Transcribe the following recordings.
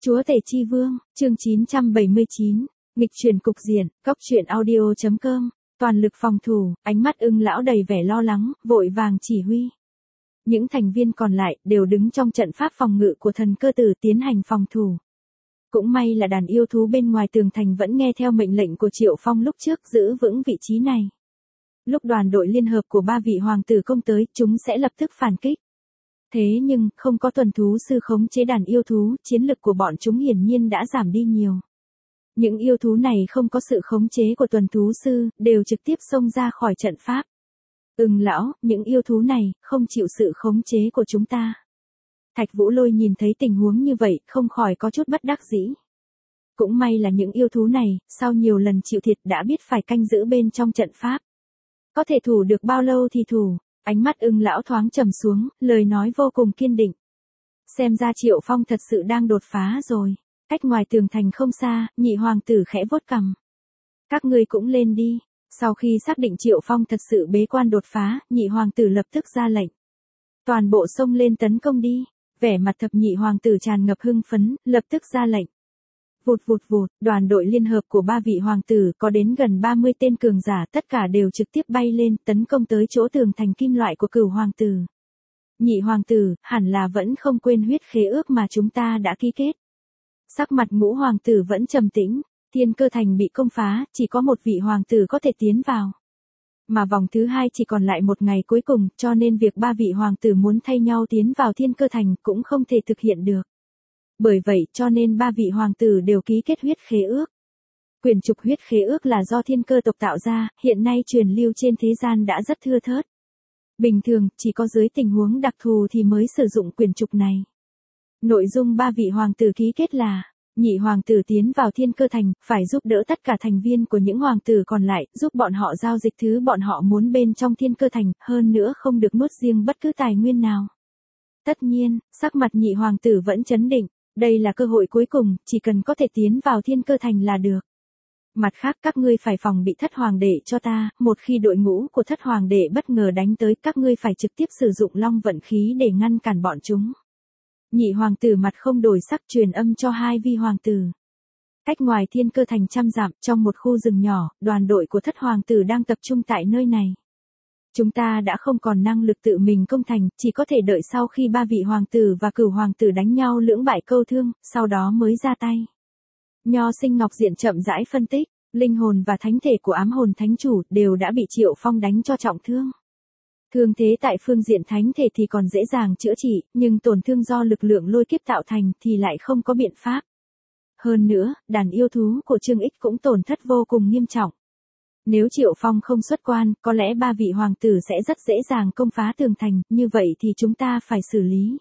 Chúa Tể Chi Vương, chương 979, nghịch chuyển cục diện, goctruyện.audio.com, toàn lực phòng thủ, ánh mắt Ưng lão đầy vẻ lo lắng, vội vàng chỉ huy. Những thành viên còn lại đều đứng trong trận pháp phòng ngự của thần cơ tử tiến hành phòng thủ. Cũng may là đàn yêu thú bên ngoài tường thành vẫn nghe theo mệnh lệnh của Triệu Phong lúc trước giữ vững vị trí này. Lúc đoàn đội liên hợp của ba vị hoàng tử công tới, chúng sẽ lập tức phản kích. Thế nhưng, không có tuần thú sư khống chế đàn yêu thú, chiến lực của bọn chúng hiển nhiên đã giảm đi nhiều. Những yêu thú này không có sự khống chế của tuần thú sư, đều trực tiếp xông ra khỏi trận pháp. Ưng lão, những yêu thú này, không chịu sự khống chế của chúng ta. Thạch Vũ Lôi nhìn thấy tình huống như vậy, không khỏi có chút bất đắc dĩ. Cũng may là những yêu thú này, sau nhiều lần chịu thiệt đã biết phải canh giữ bên trong trận pháp. Có thể thủ được bao lâu thì thủ. Ánh mắt Ưng lão thoáng trầm xuống, lời nói vô cùng kiên định. Xem ra Triệu Phong thật sự đang đột phá rồi. Cách ngoài tường thành không xa, nhị hoàng tử khẽ vuốt cằm. Các ngươi cũng lên đi. Sau khi xác định Triệu Phong thật sự bế quan đột phá, nhị hoàng tử lập tức ra lệnh. Toàn bộ xông lên tấn công đi. Vẻ mặt thập nhị hoàng tử tràn ngập hưng phấn, lập tức ra lệnh. Vụt vụt vụt, đoàn đội liên hợp của ba vị hoàng tử có đến gần 30 tên cường giả, tất cả đều trực tiếp bay lên, tấn công tới chỗ tường thành kim loại của Cửu hoàng tử. Nhị hoàng tử, hẳn là vẫn không quên huyết khế ước mà chúng ta đã ký kết. Sắc mặt Ngũ hoàng tử vẫn trầm tĩnh, Thiên Cơ thành bị công phá, chỉ có một vị hoàng tử có thể tiến vào. Mà vòng thứ hai chỉ còn lại một ngày cuối cùng, cho nên việc ba vị hoàng tử muốn thay nhau tiến vào Thiên Cơ thành cũng không thể thực hiện được. Bởi vậy cho nên ba vị hoàng tử đều ký kết huyết khế ước. Quyển trục huyết khế ước là do Thiên Cơ tộc tạo ra, hiện nay truyền lưu trên thế gian đã rất thưa thớt. Bình thường, chỉ có dưới tình huống đặc thù thì mới sử dụng quyển trục này. Nội dung ba vị hoàng tử ký kết là, nhị hoàng tử tiến vào Thiên Cơ thành, phải giúp đỡ tất cả thành viên của những hoàng tử còn lại, giúp bọn họ giao dịch thứ bọn họ muốn bên trong Thiên Cơ thành, hơn nữa không được nuốt riêng bất cứ tài nguyên nào. Tất nhiên, sắc mặt nhị hoàng tử vẫn trấn định. Đây là cơ hội cuối cùng, chỉ cần có thể tiến vào Thiên Cơ thành là được. Mặt khác các ngươi phải phòng bị thất hoàng đệ cho ta, một khi đội ngũ của thất hoàng đệ bất ngờ đánh tới các ngươi phải trực tiếp sử dụng long vận khí để ngăn cản bọn chúng. Nhị hoàng tử mặt không đổi sắc truyền âm cho hai vi hoàng tử. Cách ngoài Thiên Cơ thành trăm dặm, trong một khu rừng nhỏ, đoàn đội của thất hoàng tử đang tập trung tại nơi này. Chúng ta đã không còn năng lực tự mình công thành, chỉ có thể đợi sau khi ba vị hoàng tử và Cửu hoàng tử đánh nhau lưỡng bại câu thương, sau đó mới ra tay. Nho Sinh Ngọc Diện chậm rãi phân tích, linh hồn và thánh thể của ám hồn thánh chủ đều đã bị Triệu Phong đánh cho trọng thương. Thương thế tại phương diện thánh thể thì còn dễ dàng chữa trị, nhưng tổn thương do lực lượng lôi kiếp tạo thành thì lại không có biện pháp. Hơn nữa, đàn yêu thú của Trương Ích cũng tổn thất vô cùng nghiêm trọng. Nếu Triệu Phong không xuất quan, có lẽ ba vị hoàng tử sẽ rất dễ dàng công phá tường thành, như vậy thì chúng ta phải xử lý.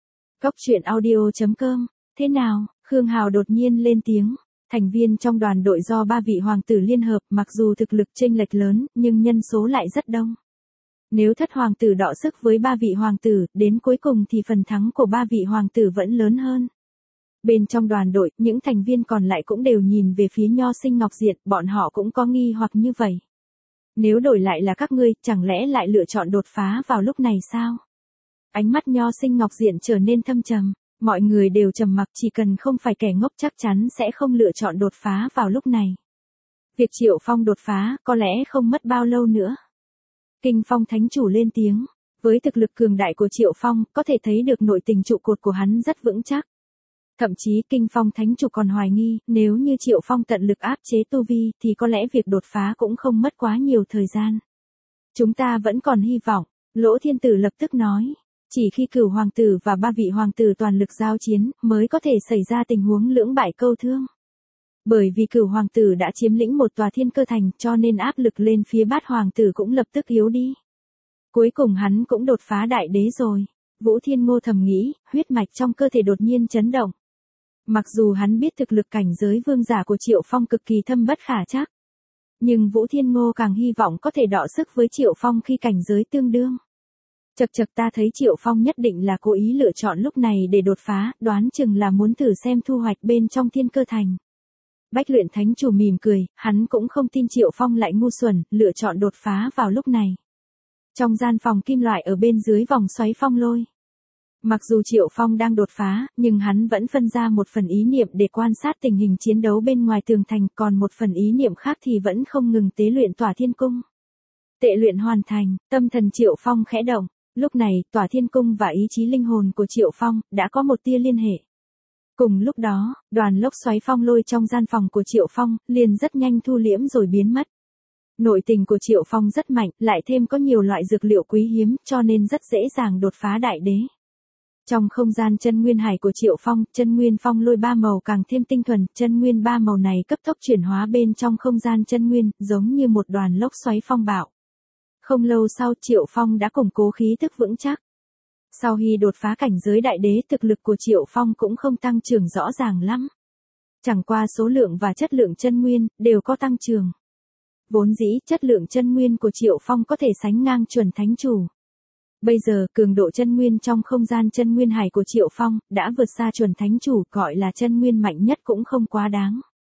Goctruyện.audio.com, thế nào? Khương Hào đột nhiên lên tiếng. Thành viên trong đoàn đội do ba vị hoàng tử liên hợp, mặc dù thực lực chênh lệch lớn, nhưng nhân số lại rất đông. Nếu thất hoàng tử đọ sức với ba vị hoàng tử, đến cuối cùng thì phần thắng của ba vị hoàng tử vẫn lớn hơn. Bên trong đoàn đội, những thành viên còn lại cũng đều nhìn về phía Nho Sinh Ngọc Diện, bọn họ cũng có nghi hoặc như vậy. Nếu đổi lại là các ngươi, chẳng lẽ lại lựa chọn đột phá vào lúc này sao? Ánh mắt Nho Sinh Ngọc Diện trở nên thâm trầm, mọi người đều trầm mặc, chỉ cần không phải kẻ ngốc chắc chắn sẽ không lựa chọn đột phá vào lúc này. Việc Triệu Phong đột phá, có lẽ không mất bao lâu nữa. Kinh Phong Thánh Chủ lên tiếng, với thực lực cường đại của Triệu Phong, có thể thấy được nội tình trụ cột của hắn rất vững chắc. Thậm chí Kinh Phong Thánh Chủ còn hoài nghi, nếu như Triệu Phong tận lực áp chế tu vi, thì có lẽ việc đột phá cũng không mất quá nhiều thời gian. Chúng ta vẫn còn hy vọng, Lỗ Thiên Tử lập tức nói. Chỉ khi Cửu hoàng tử và ba vị hoàng tử toàn lực giao chiến, mới có thể xảy ra tình huống lưỡng bại câu thương. Bởi vì Cửu hoàng tử đã chiếm lĩnh một tòa Thiên Cơ thành, cho nên áp lực lên phía Bát hoàng tử cũng lập tức yếu đi. Cuối cùng hắn cũng đột phá đại đế rồi. Vũ Thiên Ngô thầm nghĩ, huyết mạch trong cơ thể đột nhiên chấn động. Mặc dù hắn biết thực lực cảnh giới vương giả của Triệu Phong cực kỳ thâm bất khả trắc, nhưng Vũ Thiên Ngô càng hy vọng có thể đọ sức với Triệu Phong khi cảnh giới tương đương. Chậc chậc, ta thấy Triệu Phong nhất định là cố ý lựa chọn lúc này để đột phá, đoán chừng là muốn thử xem thu hoạch bên trong Thiên Cơ thành. Bách Luyện Thánh Chủ mỉm cười, hắn cũng không tin Triệu Phong lại ngu xuẩn, lựa chọn đột phá vào lúc này. Trong gian phòng kim loại ở bên dưới vòng xoáy phong lôi, Mặc dù Triệu Phong đang đột phá, nhưng hắn vẫn phân ra một phần ý niệm để quan sát tình hình chiến đấu bên ngoài tường thành, còn một phần ý niệm khác thì vẫn không ngừng tế luyện Tỏa Thiên Cung. Tệ luyện hoàn thành, tâm thần Triệu Phong khẽ động, lúc này, Tỏa Thiên Cung và ý chí linh hồn của Triệu Phong đã có một tia liên hệ. Cùng lúc đó, đoàn lốc xoáy phong lôi trong gian phòng của Triệu Phong liền rất nhanh thu liễm rồi biến mất. Nội tình của Triệu Phong rất mạnh, lại thêm có nhiều loại dược liệu quý hiếm, cho nên rất dễ dàng đột phá đại đế. Trong không gian chân nguyên hải của Triệu Phong, chân nguyên phong lôi 3 màu càng thêm tinh thuần, chân nguyên 3 màu này cấp tốc chuyển hóa bên trong không gian chân nguyên, giống như một đoàn lốc xoáy phong bạo. Không lâu sau Triệu Phong đã củng cố khí tức vững chắc. Sau khi đột phá cảnh giới đại đế, thực lực của Triệu Phong cũng không tăng trưởng rõ ràng lắm. Chẳng qua số lượng và chất lượng chân nguyên đều có tăng trưởng. Vốn dĩ chất lượng chân nguyên của Triệu Phong có thể sánh ngang chuẩn thánh chủ. Bây giờ, cường độ chân nguyên trong không gian chân nguyên hải của Triệu Phong đã vượt xa chuẩn thánh chủ, gọi là chân nguyên mạnh nhất cũng không quá đáng.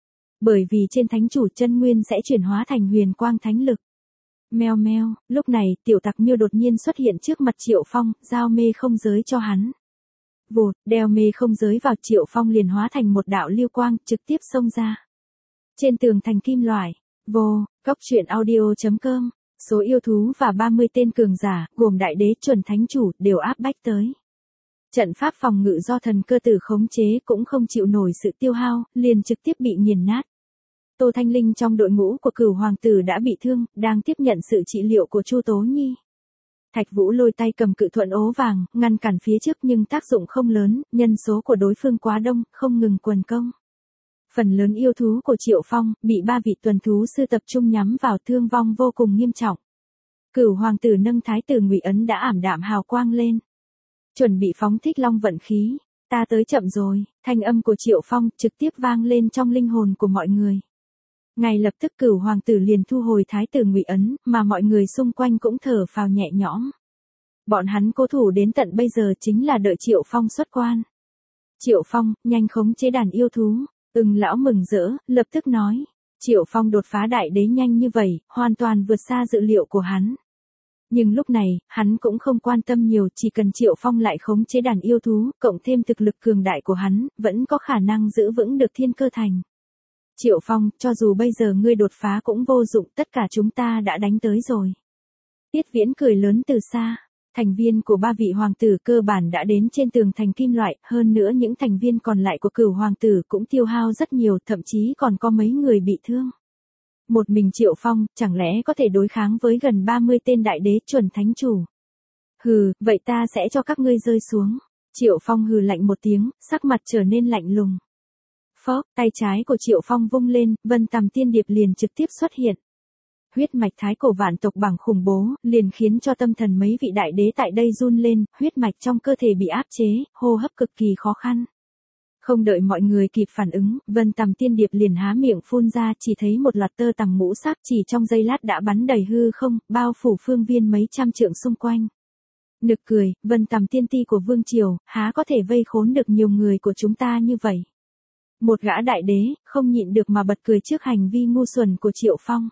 Bởi vì trên thánh chủ chân nguyên sẽ chuyển hóa thành huyền quang thánh lực. Meo meo, lúc này, tiểu tặc miêu đột nhiên xuất hiện trước mặt Triệu Phong, giao mê không giới cho hắn. Vụt, đeo mê không giới vào, Triệu Phong liền hóa thành một đạo lưu quang, trực tiếp xông ra. Trên tường thành kim loại, vô, góc truyện audio.com, số yêu thú và 30 tên cường giả, gồm đại đế chuẩn thánh chủ, đều áp bách tới. Trận pháp phòng ngự do thần cơ tử khống chế cũng không chịu nổi sự tiêu hao, liền trực tiếp bị nghiền nát. Tô Thanh Linh trong đội ngũ của Cửu Hoàng tử đã bị thương, đang tiếp nhận sự trị liệu của Chu Tố Nhi. Thạch Vũ lôi tay cầm cự thuận ố vàng, ngăn cản phía trước nhưng tác dụng không lớn, nhân số của đối phương quá đông, không ngừng quần công. Phần lớn yêu thú của Triệu Phong bị 3 vị tuần thú sư tập trung nhắm vào, thương vong vô cùng nghiêm trọng. Cửu Hoàng tử nâng thái tử Ngụy Ấn đã ảm đạm hào quang lên. Chuẩn bị phóng thích long vận khí, ta tới chậm rồi, thanh âm của Triệu Phong trực tiếp vang lên trong linh hồn của mọi người. Ngay lập tức Cửu Hoàng tử liền thu hồi thái tử Ngụy Ấn, mà mọi người xung quanh cũng thở phào nhẹ nhõm. Bọn hắn cố thủ đến tận bây giờ chính là đợi Triệu Phong xuất quan. Triệu Phong, nhanh khống chế đàn yêu thú. Lão mừng rỡ, lập tức nói. Triệu Phong đột phá đại đế nhanh như vậy, hoàn toàn vượt xa dự liệu của hắn. Nhưng lúc này, hắn cũng không quan tâm nhiều, chỉ cần Triệu Phong lại khống chế đàn yêu thú, cộng thêm thực lực cường đại của hắn, vẫn có khả năng giữ vững được Thiên Cơ Thành. Triệu Phong, cho dù bây giờ ngươi đột phá cũng vô dụng, tất cả chúng ta đã đánh tới rồi. Tiết Viễn cười lớn từ xa. Thành viên của 3 vị hoàng tử cơ bản đã đến trên tường thành kim loại, hơn nữa những thành viên còn lại của Cửu Hoàng tử cũng tiêu hao rất nhiều, thậm chí còn có mấy người bị thương. Một mình Triệu Phong, chẳng lẽ có thể đối kháng với gần 30 tên đại đế chuẩn thánh chủ? Hừ, vậy ta sẽ cho các ngươi rơi xuống. Triệu Phong hừ lạnh một tiếng, sắc mặt trở nên lạnh lùng. Phốc, tay trái của Triệu Phong vung lên, Vân Tầm Tiên Điệp liền trực tiếp xuất hiện. Huyết mạch thái cổ vạn tộc bằng khủng bố, liền khiến cho tâm thần mấy vị đại đế tại đây run lên, huyết mạch trong cơ thể bị áp chế, hô hấp cực kỳ khó khăn. Không đợi mọi người kịp phản ứng, Vân Tầm Tiên Điệp liền há miệng phun ra, chỉ thấy một loạt tơ tằm ngũ sắc chỉ trong giây lát đã bắn đầy hư không, bao phủ phương viên mấy trăm trượng xung quanh. Nực cười, Vân Tầm Tiên Ti của Vương Triều, há có thể vây khốn được nhiều người của chúng ta như vậy. Một gã đại đế, không nhịn được mà bật cười trước hành vi ngu xuẩn của Triệu Phong.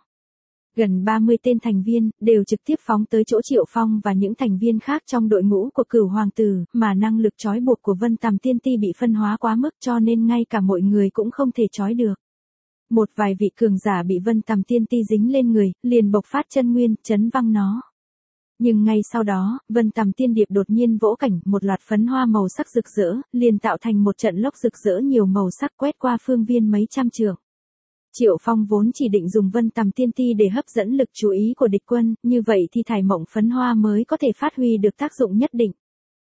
Gần 30 tên thành viên, đều trực tiếp phóng tới chỗ Triệu Phong và những thành viên khác trong đội ngũ của Cửu Hoàng tử, mà năng lực trói buộc của Vân Tầm Tiên Ti bị phân hóa quá mức cho nên ngay cả mọi người cũng không thể trói được. Một vài vị cường giả bị Vân Tầm Tiên Ti dính lên người, liền bộc phát chân nguyên, chấn văng nó. Nhưng ngay sau đó, Vân Tầm Tiên Điệp đột nhiên vỗ cảnh, một loạt phấn hoa màu sắc rực rỡ, liền tạo thành một trận lốc rực rỡ nhiều màu sắc quét qua phương viên mấy trăm trượng. Triệu Phong vốn chỉ định dùng Vân Tầm Tiên Ti để hấp dẫn lực chú ý của địch quân, như vậy thì thải mộng phấn hoa mới có thể phát huy được tác dụng nhất định.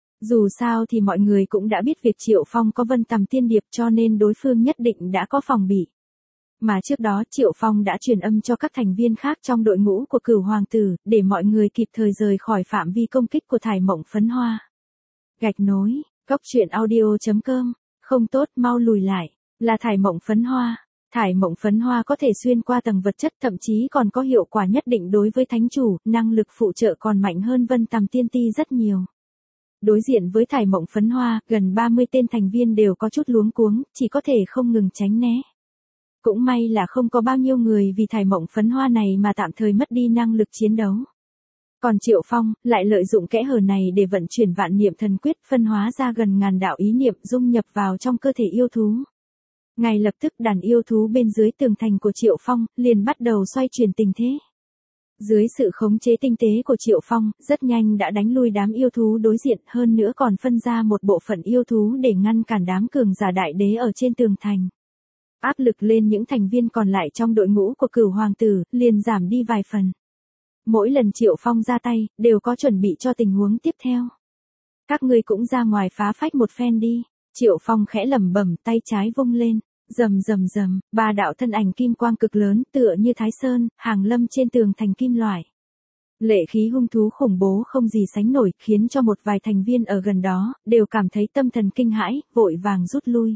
Dù sao thì mọi người cũng đã biết việc Triệu Phong có Vân Tầm Tiên Điệp cho nên đối phương nhất định đã có phòng bị. Mà trước đó Triệu Phong đã truyền âm cho các thành viên khác trong đội ngũ của Cửu Hoàng tử, để mọi người kịp thời rời khỏi phạm vi công kích của thải mộng phấn hoa. Gạch nối, góc truyện audio.com, không tốt mau lùi lại, là thải mộng phấn hoa. Thải mộng phấn hoa có thể xuyên qua tầng vật chất, thậm chí còn có hiệu quả nhất định đối với thánh chủ, năng lực phụ trợ còn mạnh hơn Vân Tầm Tiên Ti rất nhiều. Đối diện với thải mộng phấn hoa, gần 30 tên thành viên đều có chút luống cuống, chỉ có thể không ngừng tránh né. Cũng may là không có bao nhiêu người vì thải mộng phấn hoa này mà tạm thời mất đi năng lực chiến đấu. Còn Triệu Phong, lại lợi dụng kẽ hở này để vận chuyển vạn niệm thần quyết phân hóa ra gần ngàn đạo ý niệm dung nhập vào trong cơ thể yêu thú. Ngay lập tức đàn yêu thú bên dưới tường thành của Triệu Phong, liền bắt đầu xoay chuyển tình thế. Dưới sự khống chế tinh tế của Triệu Phong, rất nhanh đã đánh lui đám yêu thú đối diện, hơn nữa còn phân ra một bộ phận yêu thú để ngăn cản đám cường giả đại đế ở trên tường thành. Áp lực lên những thành viên còn lại trong đội ngũ của Cửu Hoàng tử, liền giảm đi vài phần. Mỗi lần Triệu Phong ra tay, đều có chuẩn bị cho tình huống tiếp theo. Các ngươi cũng ra ngoài phá phách một phen đi. Triệu Phong khẽ lẩm bẩm, tay trái vung lên. Rầm rầm rầm, ba đạo thân ảnh kim quang cực lớn tựa như Thái Sơn, hàng lâm trên tường thành kim loại. Lệ khí hung thú khủng bố không gì sánh nổi, khiến cho một vài thành viên ở gần đó, đều cảm thấy tâm thần kinh hãi, vội vàng rút lui.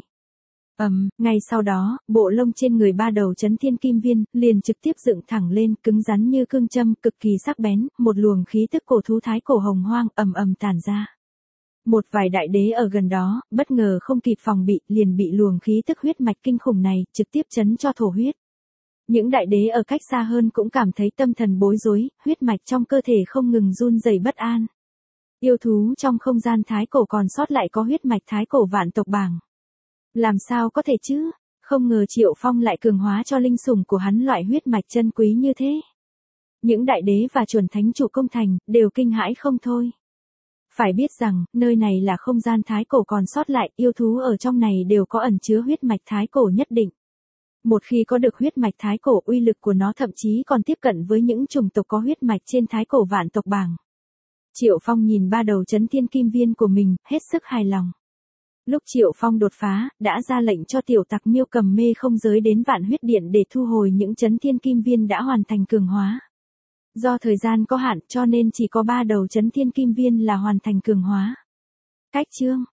Ngay sau đó, bộ lông trên người ba đầu chấn thiên kim viên, liền trực tiếp dựng thẳng lên, cứng rắn như cương châm, cực kỳ sắc bén, một luồng khí tức cổ thú thái cổ hồng hoang ầm ầm tản ra. Một vài đại đế ở gần đó, bất ngờ không kịp phòng bị, liền bị luồng khí tức huyết mạch kinh khủng này, trực tiếp chấn cho thổ huyết. Những đại đế ở cách xa hơn cũng cảm thấy tâm thần bối rối, huyết mạch trong cơ thể không ngừng run rẩy bất an. Yêu thú trong không gian thái cổ còn sót lại có huyết mạch thái cổ vạn tộc bảng. Làm sao có thể chứ? Không ngờ Triệu Phong lại cường hóa cho linh sủng của hắn loại huyết mạch chân quý như thế. Những đại đế và chuẩn thánh chủ công thành, đều kinh hãi không thôi. Phải biết rằng, nơi này là không gian thái cổ còn sót lại, yêu thú ở trong này đều có ẩn chứa huyết mạch thái cổ nhất định. Một khi có được huyết mạch thái cổ, uy lực của nó thậm chí còn tiếp cận với những chủng tộc có huyết mạch trên thái cổ vạn tộc bảng. Triệu Phong nhìn ba đầu chấn thiên kim viên của mình, hết sức hài lòng. Lúc Triệu Phong đột phá, đã ra lệnh cho tiểu tặc Miêu Cầm Mê không giới đến Vạn Huyết Điện để thu hồi những chấn thiên kim viên đã hoàn thành cường hóa. Do thời gian có hạn cho nên chỉ có 3 đầu chấn thiên kim viên là hoàn thành cường hóa. Cách chương